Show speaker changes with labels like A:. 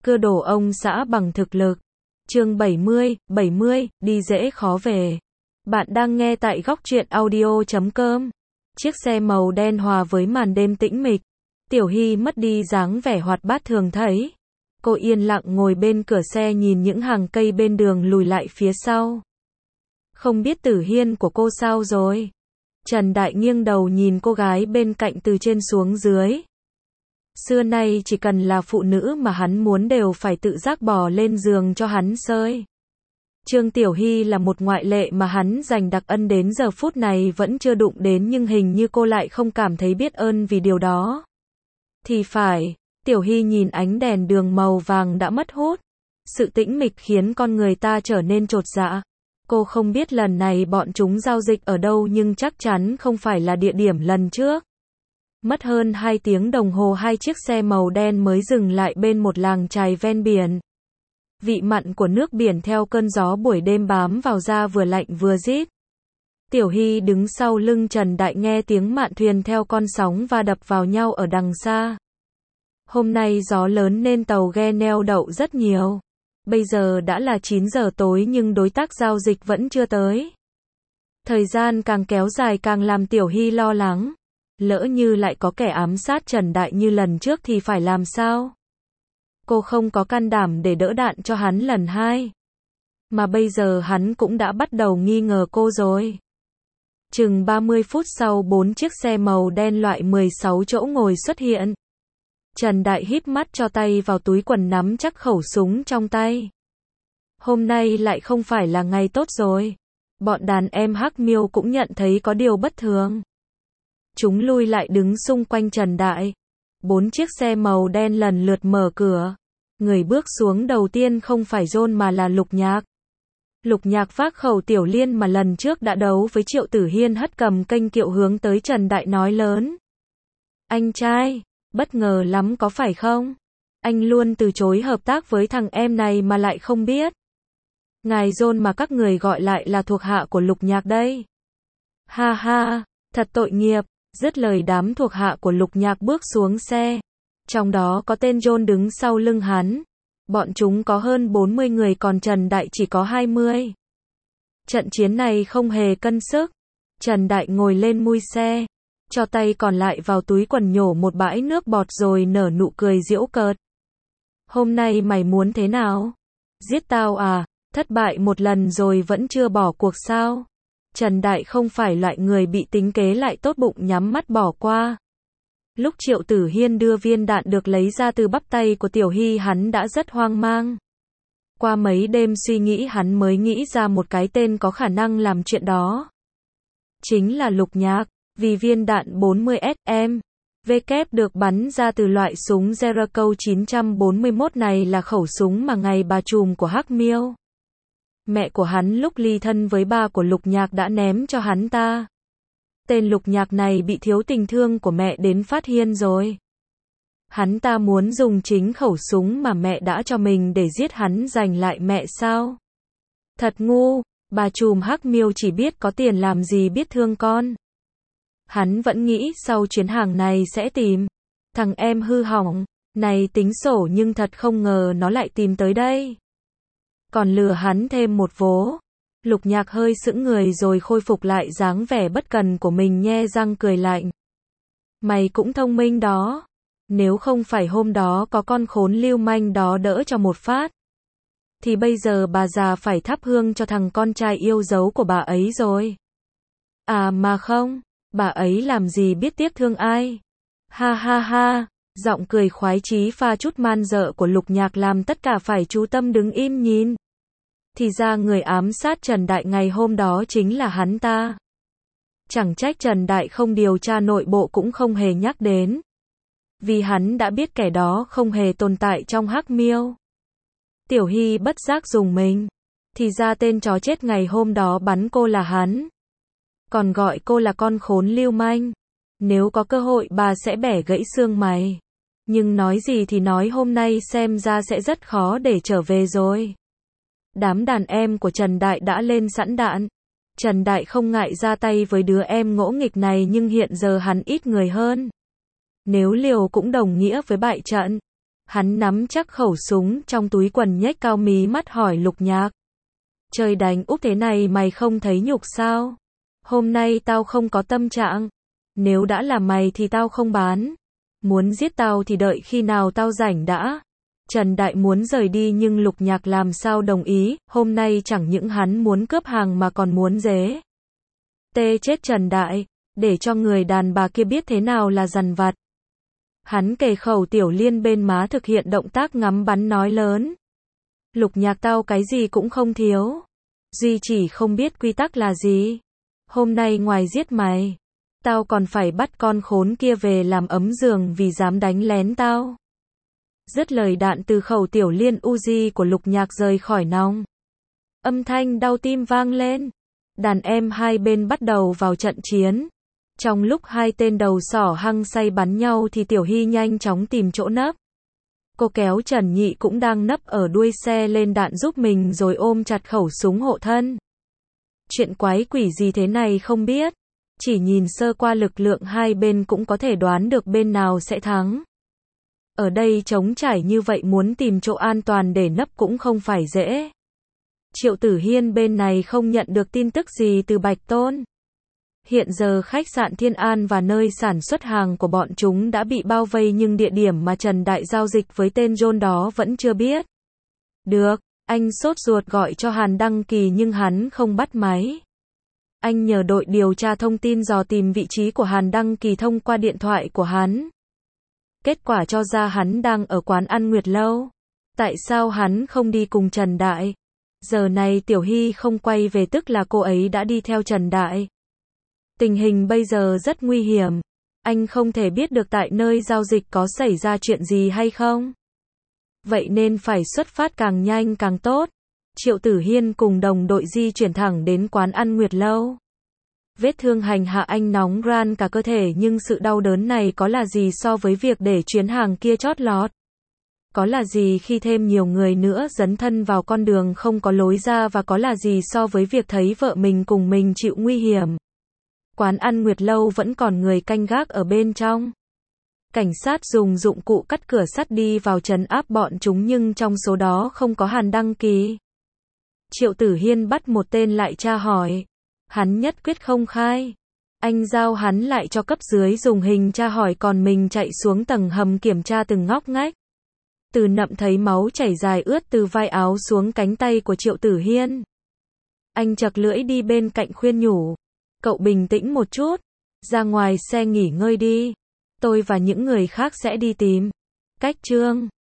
A: Cưa đổ ông xã bằng thực lực. Chương 70, đi dễ khó về. Bạn đang nghe tại góc truyện audio.com. Chiếc xe màu đen hòa với màn đêm tĩnh mịch. Tiểu Hy mất đi dáng vẻ hoạt bát thường thấy. Cô yên lặng ngồi bên cửa xe nhìn những hàng cây bên đường lùi lại phía sau. Không biết Tử Hiên của cô sao rồi? Trần Đại nghiêng đầu nhìn cô gái bên cạnh từ trên xuống dưới. Xưa nay chỉ cần là phụ nữ mà hắn muốn đều phải tự giác bò lên giường cho hắn sơi. Trương Tiểu Hy là một ngoại lệ mà hắn dành đặc ân đến giờ phút này vẫn chưa đụng đến, nhưng hình như cô lại không cảm thấy biết ơn vì điều đó. Thì phải, Tiểu Hy nhìn ánh đèn đường màu vàng đã mất hút. Sự tĩnh mịch khiến con người ta trở nên chột dạ. Cô không biết lần này bọn chúng giao dịch ở đâu, nhưng chắc chắn không phải là địa điểm lần trước. Mất hơn 2 tiếng đồng hồ hai chiếc xe màu đen mới dừng lại bên một làng chài ven biển. Vị mặn của nước biển theo cơn gió buổi đêm bám vào da vừa lạnh vừa rít. Tiểu Hy đứng sau lưng Trần Đại nghe tiếng mạn thuyền theo con sóng va đập vào nhau ở đằng xa. Hôm nay gió lớn nên tàu ghe neo đậu rất nhiều. Bây giờ đã là 9 giờ tối nhưng đối tác giao dịch vẫn chưa tới. Thời gian càng kéo dài càng làm Tiểu Hy lo lắng. Lỡ như lại có kẻ ám sát Trần Đại như lần trước thì phải làm sao? Cô không có can đảm để đỡ đạn cho hắn lần hai. Mà bây giờ hắn cũng đã bắt đầu nghi ngờ cô rồi. Chừng 30 phút sau 4 chiếc xe màu đen loại 16 chỗ ngồi xuất hiện. Trần Đại híp mắt cho tay vào túi quần nắm chắc khẩu súng trong tay. Hôm nay lại không phải là ngày tốt rồi. Bọn đàn em Hắc Miêu cũng nhận thấy có điều bất thường. Chúng lui lại đứng xung quanh Trần Đại. 4 chiếc xe màu đen lần lượt mở cửa. Người bước xuống đầu tiên không phải John mà là Lục Nhạc. Lục Nhạc vác khẩu tiểu liên mà lần trước đã đấu với Triệu Tử Hiên, hất cầm kênh kiệu hướng tới Trần Đại nói lớn. Anh trai, bất ngờ lắm có phải không? Anh luôn từ chối hợp tác với thằng em này mà lại không biết. Ngài John mà các người gọi lại là thuộc hạ của Lục Nhạc đây. Ha ha, thật tội nghiệp. Dứt lời đám thuộc hạ của Lục Nhạc bước xuống xe. Trong đó có tên John đứng sau lưng hắn. Bọn chúng có hơn 40 người còn Trần Đại chỉ có 20. Trận chiến này không hề cân sức. Trần Đại ngồi lên mui xe. Cho tay còn lại vào túi quần nhổ một bãi nước bọt rồi nở nụ cười giễu cợt. Hôm nay mày muốn thế nào? Giết tao à? Thất bại một lần rồi vẫn chưa bỏ cuộc sao? Trần Đại không phải loại người bị tính kế lại tốt bụng nhắm mắt bỏ qua. Lúc Triệu Tử Hiên đưa viên đạn được lấy ra từ bắp tay của Tiểu Hy, hắn đã rất hoang mang. Qua mấy đêm suy nghĩ hắn mới nghĩ ra một cái tên có khả năng làm chuyện đó. Chính là Lục Nhạc, vì viên đạn 40SM WK được bắn ra từ loại súng Jericho 941 này là khẩu súng mà ngày bà trùm của Hắc Miêu, mẹ của hắn lúc ly thân với ba của Lục Nhạc đã ném cho hắn ta. Tên Lục Nhạc này bị thiếu tình thương của mẹ đến phát hiên rồi. Hắn ta muốn dùng chính khẩu súng mà mẹ đã cho mình để giết hắn, giành lại mẹ sao? Thật ngu, bà trùm Hắc Miêu chỉ biết có tiền làm gì biết thương con. Hắn vẫn nghĩ sau chuyến hàng này sẽ tìm thằng em hư hỏng này tính sổ, nhưng thật không ngờ nó lại tìm tới đây. Còn lừa hắn thêm một vố. Lục Nhạc hơi sững người rồi khôi phục lại dáng vẻ bất cần của mình, nhe răng cười lạnh. Mày cũng thông minh đó. Nếu không phải hôm đó có con khốn lưu manh đó đỡ cho một phát, thì bây giờ bà già phải thắp hương cho thằng con trai yêu dấu của bà ấy rồi. À mà không, bà ấy làm gì biết tiếc thương ai. Ha ha ha, giọng cười khoái chí pha chút man dợ của Lục Nhạc làm tất cả phải chú tâm đứng im nhìn. Thì ra người ám sát Trần Đại ngày hôm đó chính là hắn ta. Chẳng trách Trần Đại không điều tra nội bộ cũng không hề nhắc đến. Vì hắn đã biết kẻ đó không hề tồn tại trong Hắc Miêu. Tiểu Hy bất giác dùng mình. Thì ra tên chó chết ngày hôm đó bắn cô là hắn. Còn gọi cô là con khốn lưu manh. Nếu có cơ hội bà sẽ bẻ gãy xương mày. Nhưng nói gì thì nói, hôm nay xem ra sẽ rất khó để trở về rồi. Đám đàn em của Trần Đại đã lên sẵn đạn. Trần Đại không ngại ra tay với đứa em ngỗ nghịch này, nhưng hiện giờ hắn ít người hơn. Nếu liều cũng đồng nghĩa với bại trận. Hắn nắm chắc khẩu súng trong túi quần nhếch cao mí mắt hỏi Lục Nhạc. Trời đánh úp thế này mày không thấy nhục sao? Hôm nay tao không có tâm trạng. Nếu đã là mày thì tao không bán. Muốn giết tao thì đợi khi nào tao rảnh đã. Trần Đại muốn rời đi nhưng Lục Nhạc làm sao đồng ý, hôm nay chẳng những hắn muốn cướp hàng mà còn muốn dế. Tê chết Trần Đại, để cho người đàn bà kia biết thế nào là dằn vặt. Hắn kề khẩu Tiểu Liên bên má thực hiện động tác ngắm bắn nói lớn. Lục Nhạc tao cái gì cũng không thiếu. Duy chỉ không biết quy tắc là gì. Hôm nay ngoài giết mày, tao còn phải bắt con khốn kia về làm ấm giường vì dám đánh lén tao. Dứt lời đạn từ khẩu Tiểu Liên Uzi của Lục Nhạc rời khỏi nòng. Âm thanh đau tim vang lên. Đàn em hai bên bắt đầu vào trận chiến. Trong lúc hai tên đầu sỏ hăng say bắn nhau thì Tiểu Hy nhanh chóng tìm chỗ nấp. Cô kéo Trần Nhị cũng đang nấp ở đuôi xe lên đạn giúp mình rồi ôm chặt khẩu súng hộ thân. Chuyện quái quỷ gì thế này không biết. Chỉ nhìn sơ qua lực lượng hai bên cũng có thể đoán được bên nào sẽ thắng. Ở đây trống trải như vậy muốn tìm chỗ an toàn để nấp cũng không phải dễ. Triệu Tử Hiên bên này không nhận được tin tức gì từ Bạch Tôn. Hiện giờ khách sạn Thiên An và nơi sản xuất hàng của bọn chúng đã bị bao vây nhưng địa điểm mà Trần Đại giao dịch với tên John đó vẫn chưa biết. Được, anh sốt ruột gọi cho Hàn Đăng Kỳ nhưng hắn không bắt máy. Anh nhờ đội điều tra thông tin dò tìm vị trí của Hàn Đăng Kỳ thông qua điện thoại của hắn. Kết quả cho ra hắn đang ở quán ăn Nguyệt Lâu. Tại sao hắn không đi cùng Trần Đại? Giờ này Tiểu Hy không quay về tức là cô ấy đã đi theo Trần Đại. Tình hình bây giờ rất nguy hiểm. Anh không thể biết được tại nơi giao dịch có xảy ra chuyện gì hay không. Vậy nên phải xuất phát càng nhanh càng tốt. Triệu Tử Hiên cùng đồng đội di chuyển thẳng đến quán ăn Nguyệt Lâu. Vết thương hành hạ anh nóng ran cả cơ thể nhưng sự đau đớn này có là gì so với việc để chuyến hàng kia chót lọt. Có là gì khi thêm nhiều người nữa dấn thân vào con đường không có lối ra và có là gì so với việc thấy vợ mình cùng mình chịu nguy hiểm. Quán ăn Nguyệt Lâu vẫn còn người canh gác ở bên trong. Cảnh sát dùng dụng cụ cắt cửa sắt đi vào trấn áp bọn chúng nhưng trong số đó không có Hàn Đăng Kỳ. Triệu Tử Hiên bắt một tên lại tra hỏi. Hắn nhất quyết không khai. Anh giao hắn lại cho cấp dưới dùng hình tra hỏi còn mình chạy xuống tầng hầm kiểm tra từng ngóc ngách. Từ Nậm thấy máu chảy dài ướt từ vai áo xuống cánh tay của Triệu Tử Hiên. Anh chật lưỡi đi bên cạnh khuyên nhủ. Cậu bình tĩnh một chút. Ra ngoài xe nghỉ ngơi đi. Tôi và những người khác sẽ đi tìm. Cách Trương.